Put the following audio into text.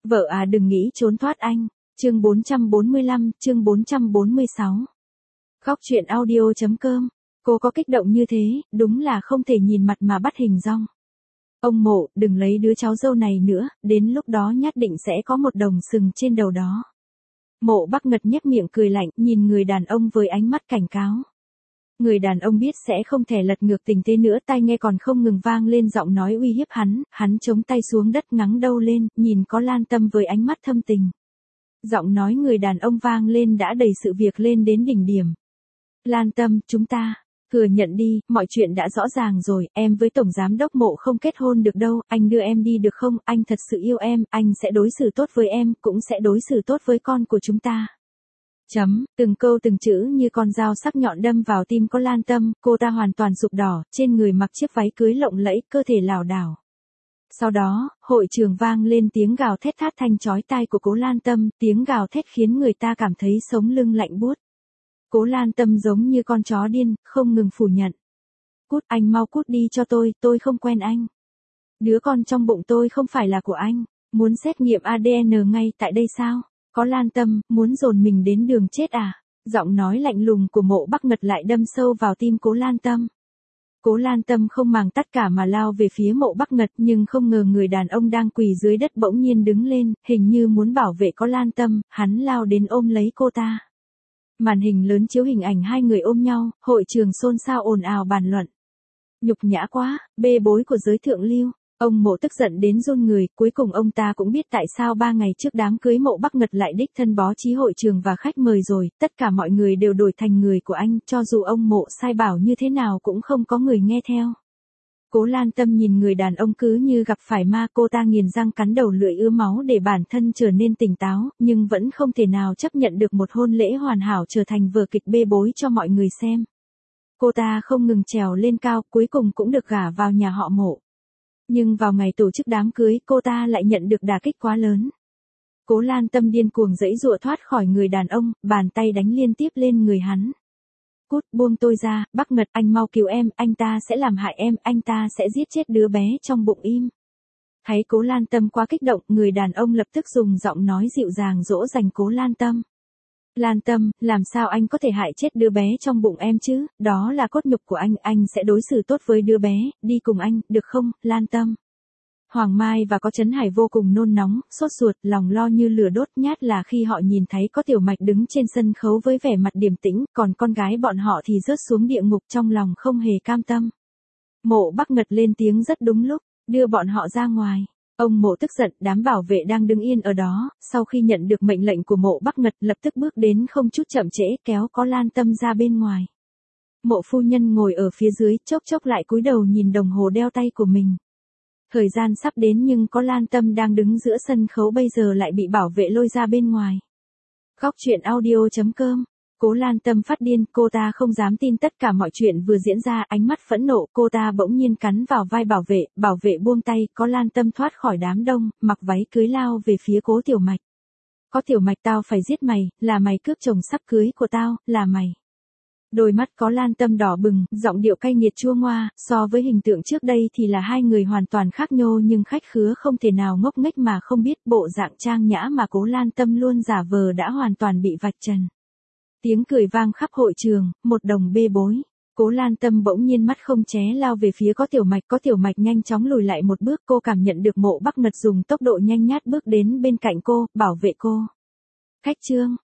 Vợ à đừng nghĩ trốn thoát anh. Chương 445, chương 446. Góc truyện audio.com. Cô có kích động như thế, đúng là không thể nhìn mặt mà bắt hình dong. Ông Mộ, đừng lấy đứa cháu dâu này nữa, đến lúc đó nhất định sẽ có một đồng sừng trên đầu đó. Mộ Bắc Ngật nhếch miệng cười lạnh, nhìn người đàn ông với ánh mắt cảnh cáo. Người đàn ông biết sẽ không thể lật ngược tình thế nữa, tai nghe còn không ngừng vang lên giọng nói uy hiếp hắn chống tay xuống đất ngắng đầu lên, nhìn có Lan Tâm với ánh mắt thâm tình. Giọng nói người đàn ông vang lên đã đẩy sự việc lên đến đỉnh điểm. Lan Tâm, chúng ta, thừa nhận đi, mọi chuyện đã rõ ràng rồi, em với Tổng Giám Đốc Mộ không kết hôn được đâu, anh đưa em đi được không, anh thật sự yêu em, anh sẽ đối xử tốt với em, cũng sẽ đối xử tốt với con của chúng ta. Từng câu từng chữ như con dao sắc nhọn đâm vào tim có Lan Tâm, cô ta hoàn toàn sụp đỏ, trên người mặc chiếc váy cưới lộng lẫy, cơ thể lảo đảo. Sau đó, hội trường vang lên tiếng gào thét thát thanh chói tai của Cố Lan Tâm, tiếng gào thét khiến người ta cảm thấy sống lưng lạnh buốt. Cố Lan Tâm giống như con chó điên, không ngừng phủ nhận. Cút, anh mau cút đi cho tôi không quen anh. Đứa con trong bụng tôi không phải là của anh, muốn xét nghiệm ADN ngay tại đây sao? Có Lan Tâm, muốn dồn mình đến đường chết à? Giọng nói lạnh lùng của Mộ Bắc Ngật lại đâm sâu vào tim Cố Lan Tâm. Cố Lan Tâm không màng tất cả mà lao về phía Mộ Bắc Ngật, nhưng không ngờ người đàn ông đang quỳ dưới đất bỗng nhiên đứng lên, hình như muốn bảo vệ có Lan Tâm, hắn lao đến ôm lấy cô ta. Màn hình lớn chiếu hình ảnh hai người ôm nhau, hội trường xôn xao ồn ào bàn luận. Nhục nhã quá, bê bối của giới thượng lưu. Ông Mộ tức giận đến run người, cuối cùng ông ta cũng biết tại sao 3 ngày trước đám cưới Mộ Bắc Ngật lại đích thân bố trí hội trường và khách mời rồi, tất cả mọi người đều đổi thành người của anh, cho dù ông Mộ sai bảo như thế nào cũng không có người nghe theo. Cố Lan Tâm nhìn người đàn ông cứ như gặp phải ma, cô ta nghiền răng cắn đầu lưỡi ứa máu để bản thân trở nên tỉnh táo, nhưng vẫn không thể nào chấp nhận được một hôn lễ hoàn hảo trở thành vở kịch bê bối cho mọi người xem. Cô ta không ngừng trèo lên cao, cuối cùng cũng được gả vào nhà họ Mộ. Nhưng vào ngày tổ chức đám cưới, cô ta lại nhận được đả kích quá lớn. Cố Lan Tâm điên cuồng giãy giụa thoát khỏi người đàn ông, bàn tay đánh liên tiếp lên người hắn. Cút, buông tôi ra, Bắc Ngật, anh mau cứu em, anh ta sẽ làm hại em, anh ta sẽ giết chết đứa bé trong bụng im. Thấy Cố Lan Tâm quá kích động, người đàn ông lập tức dùng giọng nói dịu dàng dỗ dành Cố Lan Tâm. Lan Tâm, làm sao anh có thể hại chết đứa bé trong bụng em chứ, đó là cốt nhục của anh sẽ đối xử tốt với đứa bé, đi cùng anh, được không, Lan Tâm. Hoàng Mai và có Trấn Hải vô cùng nôn nóng, sốt ruột, lòng lo như lửa đốt, nhát là khi họ nhìn thấy có Tiểu Mạch đứng trên sân khấu với vẻ mặt điềm tĩnh, còn con gái bọn họ thì rớt xuống địa ngục trong lòng không hề cam tâm. Mộ Bắc Ngật lên tiếng rất đúng lúc, đưa bọn họ ra ngoài. Ông Mộ tức giận, đám bảo vệ đang đứng yên ở đó, sau khi nhận được mệnh lệnh của Mộ Bắc Ngật lập tức bước đến không chút chậm trễ kéo có Lan Tâm ra bên ngoài. Mộ phu nhân ngồi ở phía dưới, chốc chốc lại cúi đầu nhìn đồng hồ đeo tay của mình. Thời gian sắp đến nhưng có Lan Tâm đang đứng giữa sân khấu bây giờ lại bị bảo vệ lôi ra bên ngoài. Góc truyện audio.com. Cố Lan Tâm phát điên, cô ta không dám tin tất cả mọi chuyện vừa diễn ra, ánh mắt phẫn nộ, cô ta bỗng nhiên cắn vào vai bảo vệ buông tay, có Lan Tâm thoát khỏi đám đông, mặc váy cưới lao về phía Cố Tiểu Mạch. Có Tiểu Mạch, tao phải giết mày, là mày cướp chồng sắp cưới của tao, là mày. Đôi mắt có Lan Tâm đỏ bừng, giọng điệu cay nghiệt chua ngoa, so với hình tượng trước đây thì là hai người hoàn toàn khác nhau, nhưng khách khứa không thể nào ngốc nghếch mà không biết bộ dạng trang nhã mà Cố Lan Tâm luôn giả vờ đã hoàn toàn bị vạch trần. Tiếng cười vang khắp hội trường, một đồng bê bối. Cố Lan Tâm bỗng nhiên mắt không ché lao về phía có Tiểu Mạch nhanh chóng lùi lại một bước, cô cảm nhận được Mộ Bắc Ngật dùng tốc độ nhanh nhát bước đến bên cạnh cô, bảo vệ cô. Khách trương,